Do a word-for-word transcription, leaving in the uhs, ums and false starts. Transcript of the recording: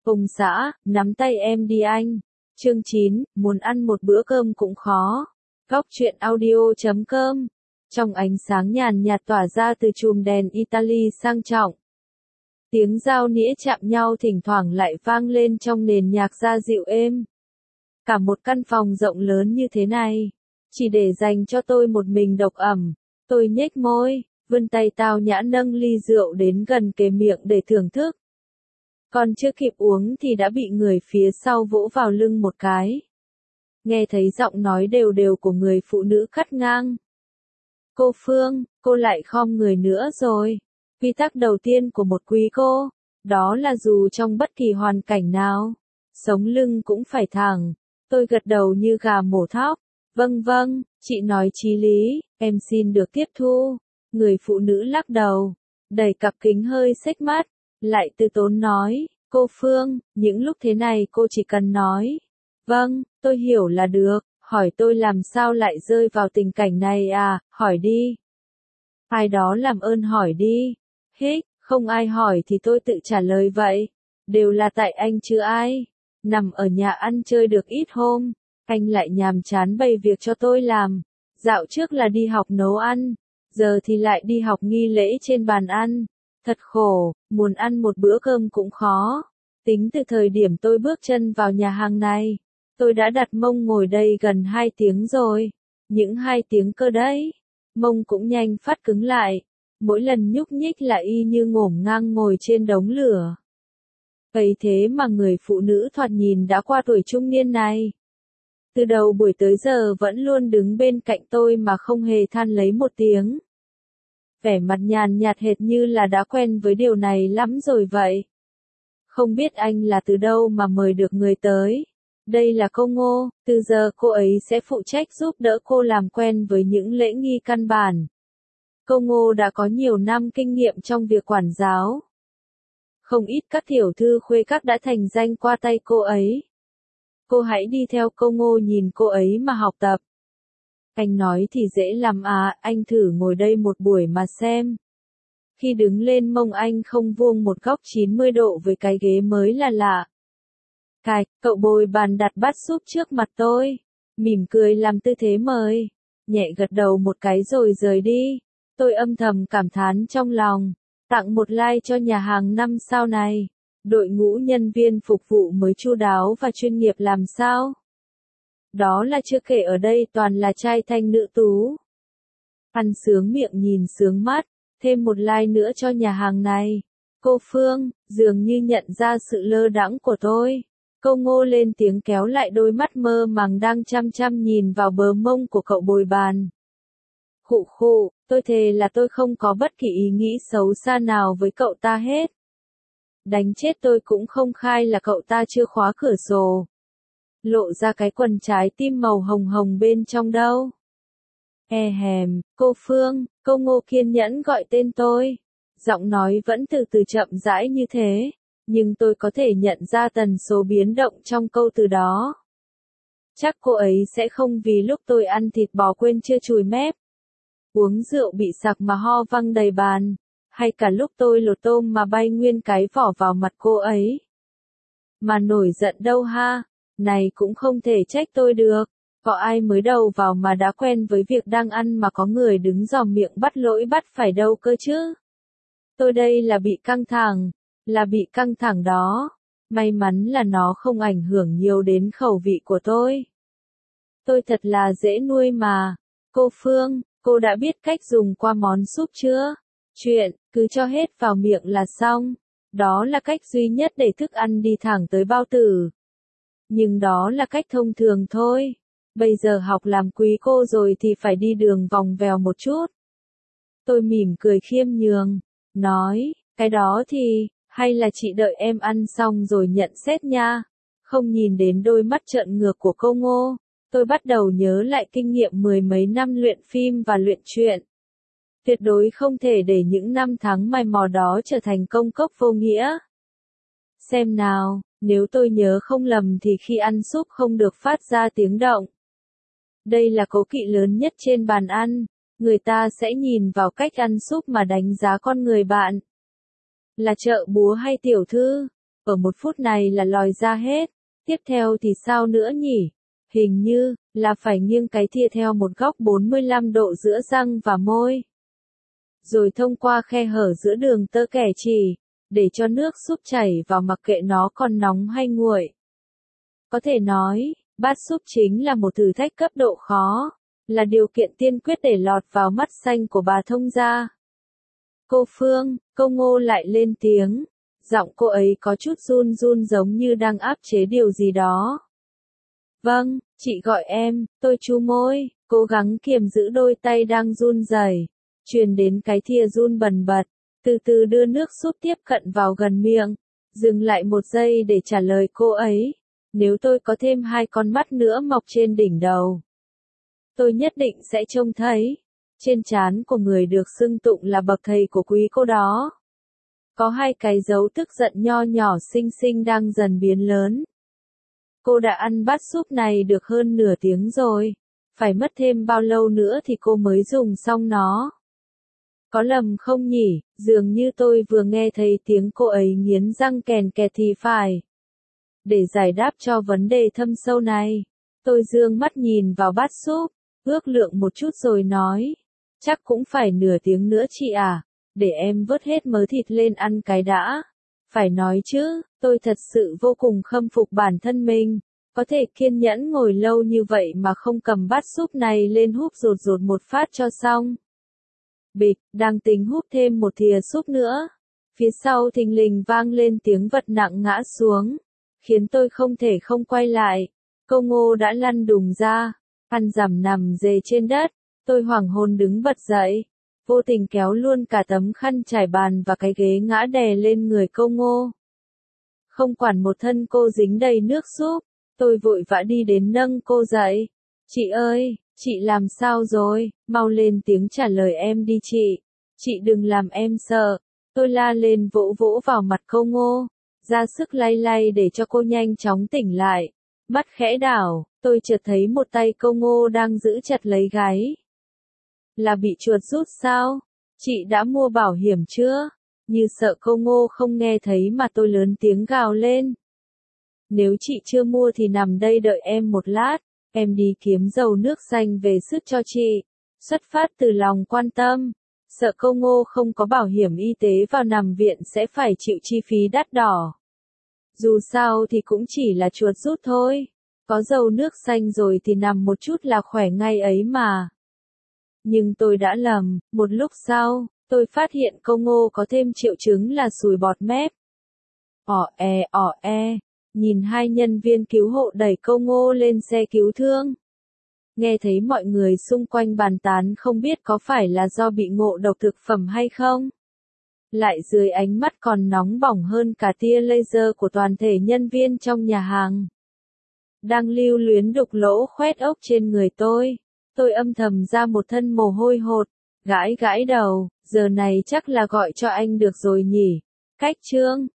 Ông xã, nắm tay em đi anh. Chương chín, muốn ăn một bữa cơm cũng khó. Góc truyện audio chấm com. Trong ánh sáng nhàn nhạt tỏa ra từ chùm đèn Italy sang trọng. Tiếng dao nĩa chạm nhau thỉnh thoảng lại vang lên trong nền nhạc gia dịu êm. Cả một căn phòng rộng lớn như thế này, chỉ để dành cho tôi một mình độc ẩm. Tôi nhếch môi, vươn tay tao nhã nâng ly rượu đến gần kề miệng để thưởng thức. Còn chưa kịp uống thì đã bị người phía sau vỗ vào lưng một cái. Nghe thấy giọng nói đều đều của người phụ nữ cắt ngang. Cô Phương, cô lại khom người nữa rồi. Quy tắc đầu tiên của một quý cô, đó là dù trong bất kỳ hoàn cảnh nào, sống lưng cũng phải thẳng. Tôi gật đầu như gà mổ thóc. Vâng vâng, chị nói chí lý, em xin được tiếp thu. Người phụ nữ lắc đầu, đẩy cặp kính hơi xếch mắt, lại từ tốn nói, cô Phương, những lúc thế này cô chỉ cần nói. Vâng, tôi hiểu là được, hỏi tôi làm sao lại rơi vào tình cảnh này à, hỏi đi. Ai đó làm ơn hỏi đi. Hích, không ai hỏi thì tôi tự trả lời vậy. Đều là tại anh chứ ai. Nằm ở nhà ăn chơi được ít hôm, anh lại nhàm chán bày việc cho tôi làm. Dạo trước là đi học nấu ăn, giờ thì lại đi học nghi lễ trên bàn ăn. Thật khổ, muốn ăn một bữa cơm cũng khó. Tính từ thời điểm tôi bước chân vào nhà hàng này, tôi đã đặt mông ngồi đây gần hai tiếng rồi. Những hai tiếng cơ đấy, mông cũng nhanh phát cứng lại. Mỗi lần nhúc nhích là y như ngổm ngang ngồi trên đống lửa. Vậy thế mà người phụ nữ thoạt nhìn đã qua tuổi trung niên này, từ đầu buổi tới giờ vẫn luôn đứng bên cạnh tôi mà không hề than lấy một tiếng. Vẻ mặt nhàn nhạt hệt như là đã quen với điều này lắm rồi vậy. Không biết anh là từ đâu mà mời được người tới. Đây là cô Ngô, từ giờ cô ấy sẽ phụ trách giúp đỡ cô làm quen với những lễ nghi căn bản. Cô Ngô đã có nhiều năm kinh nghiệm trong việc quản giáo. Không ít các tiểu thư khuê các đã thành danh qua tay cô ấy. Cô hãy đi theo cô Ngô nhìn cô ấy mà học tập. Anh nói thì dễ lắm à, anh thử ngồi đây một buổi mà xem. Khi đứng lên mông anh không vuông một góc chín mươi độ với cái ghế mới là lạ. Cạch, cậu bồi bàn đặt bát súp trước mặt tôi. Mỉm cười làm tư thế mời. Nhẹ gật đầu một cái rồi rời đi. Tôi âm thầm cảm thán trong lòng. Tặng một like cho nhà hàng năm sao này. Đội ngũ nhân viên phục vụ mới chu đáo và chuyên nghiệp làm sao? Đó là chưa kể ở đây toàn là trai thanh nữ tú. Ăn sướng miệng nhìn sướng mắt, thêm một like nữa cho nhà hàng này. Cô Phương, dường như nhận ra sự lơ đãng của tôi. Cô Ngô lên tiếng kéo lại đôi mắt mơ màng đang chăm chăm nhìn vào bờ mông của cậu bồi bàn. Khụ khụ, tôi thề là tôi không có bất kỳ ý nghĩ xấu xa nào với cậu ta hết. Đánh chết tôi cũng không khai là cậu ta chưa khóa cửa sổ. Lộ ra cái quần trái tim màu hồng hồng bên trong đâu. E hèm, cô Phương, cô Ngô kiên nhẫn gọi tên tôi. Giọng nói vẫn từ từ chậm rãi như thế, nhưng tôi có thể nhận ra tần số biến động trong câu từ đó. Chắc cô ấy sẽ không vì lúc tôi ăn thịt bò quên chưa chùi mép, uống rượu bị sặc mà ho văng đầy bàn, hay cả lúc tôi lột tôm mà bay nguyên cái vỏ vào mặt cô ấy. Mà nổi giận đâu ha, này cũng không thể trách tôi được, có ai mới đầu vào mà đã quen với việc đang ăn mà có người đứng dòm miệng bắt lỗi bắt phải đâu cơ chứ. Tôi đây là bị căng thẳng, là bị căng thẳng đó, may mắn là nó không ảnh hưởng nhiều đến khẩu vị của tôi. Tôi thật là dễ nuôi mà. Cô Phương, cô đã biết cách dùng qua món súp chưa? Chuyện, cứ cho hết vào miệng là xong. Đó là cách duy nhất để thức ăn đi thẳng tới bao tử. Nhưng đó là cách thông thường thôi. Bây giờ học làm quý cô rồi thì phải đi đường vòng vèo một chút. Tôi mỉm cười khiêm nhường, nói, cái đó thì, hay là chị đợi em ăn xong rồi nhận xét nha. Không nhìn đến đôi mắt trợn ngược của cô Ngô, tôi bắt đầu nhớ lại kinh nghiệm mười mấy năm luyện phim và luyện truyện. Tuyệt đối không thể để những năm tháng mày mò đó trở thành công cốc vô nghĩa. Xem nào, nếu tôi nhớ không lầm thì khi ăn súp không được phát ra tiếng động. Đây là cố kỵ lớn nhất trên bàn ăn, người ta sẽ nhìn vào cách ăn súp mà đánh giá con người bạn. Là trợ búa hay tiểu thư? ở một phút này là lòi ra hết. Tiếp theo thì sao nữa nhỉ? Hình như là phải nghiêng cái thìa theo một góc bốn mươi lăm độ giữa răng và môi. Rồi thông qua khe hở giữa đường tơ kẻ chỉ, để cho nước súp chảy vào mặc kệ nó còn nóng hay nguội. Có thể nói, bát súp chính là một thử thách cấp độ khó, là điều kiện tiên quyết để lọt vào mắt xanh của bà thông gia. Cô Phương, cô Ngô lại lên tiếng, giọng cô ấy có chút run run giống như đang áp chế điều gì đó. Vâng, chị gọi em, tôi chu môi, cố gắng kiềm giữ đôi tay đang run rẩy, truyền đến cái thìa run bần bật, từ từ đưa nước súp tiếp cận vào gần miệng, dừng lại một giây để trả lời cô ấy. Nếu tôi có thêm hai con mắt nữa mọc trên đỉnh đầu, tôi nhất định sẽ trông thấy. Trên trán của người được xưng tụng là bậc thầy của quý cô đó, có hai cái dấu tức giận nho nhỏ xinh xinh đang dần biến lớn. Cô đã ăn bát súp này được hơn nửa tiếng rồi, phải mất thêm bao lâu nữa thì cô mới dùng xong nó? Có lầm không nhỉ, dường như tôi vừa nghe thấy tiếng cô ấy nghiến răng kèn kẹt thì phải. Để giải đáp cho vấn đề thâm sâu này, tôi dương mắt nhìn vào bát súp, ước lượng một chút rồi nói, chắc cũng phải nửa tiếng nữa chị à, để em vớt hết mớ thịt lên ăn cái đã. Phải nói chứ, tôi thật sự vô cùng khâm phục bản thân mình, có thể kiên nhẫn ngồi lâu như vậy mà không cầm bát súp này lên húp rột rột một phát cho xong. Bịch, đang tính húp thêm một thìa súp nữa, phía sau thình lình vang lên tiếng vật nặng ngã xuống, khiến tôi không thể không quay lại. Cô Ngô đã lăn đùng ra, ăn dằm nằm dề trên đất, tôi hoảng hồn đứng bật dậy, vô tình kéo luôn cả tấm khăn trải bàn và cái ghế ngã đè lên người cô Ngô. Không quản một thân cô dính đầy nước súp, tôi vội vã đi đến nâng cô dậy. Chị ơi, chị làm sao rồi, mau lên tiếng trả lời em đi chị, chị đừng làm em sợ. Tôi la lên vỗ vỗ vào mặt cô Ngô, ra sức lay lay để cho cô nhanh chóng tỉnh lại. Mắt khẽ đảo, tôi chợt thấy một tay cô Ngô đang giữ chặt lấy gáy. Là bị chuột rút sao? Chị đã mua bảo hiểm chưa? Như sợ cô Ngô không nghe thấy mà tôi lớn tiếng gào lên. Nếu chị chưa mua thì nằm đây đợi em một lát, em đi kiếm dầu nước xanh về sức cho chị. Xuất phát từ lòng quan tâm, sợ cô Ngô không có bảo hiểm y tế vào nằm viện sẽ phải chịu chi phí đắt đỏ. Dù sao thì cũng chỉ là chuột rút thôi, có dầu nước xanh rồi thì nằm một chút là khỏe ngay ấy mà. Nhưng tôi đã lầm, một lúc sau, tôi phát hiện cô Ngô có thêm triệu chứng là sùi bọt mép. Ỏ e ỏ e, nhìn hai nhân viên cứu hộ đẩy cô Ngô lên xe cứu thương. Nghe thấy mọi người xung quanh bàn tán không biết có phải là do bị ngộ độc thực phẩm hay không. Lại dưới ánh mắt còn nóng bỏng hơn cả tia laser của toàn thể nhân viên trong nhà hàng. Đang lưu luyến đục lỗ khoét ốc trên người tôi. Tôi âm thầm ra một thân mồ hôi hột, gãi gãi đầu, giờ này chắc là gọi cho anh được rồi nhỉ. Cách Trương,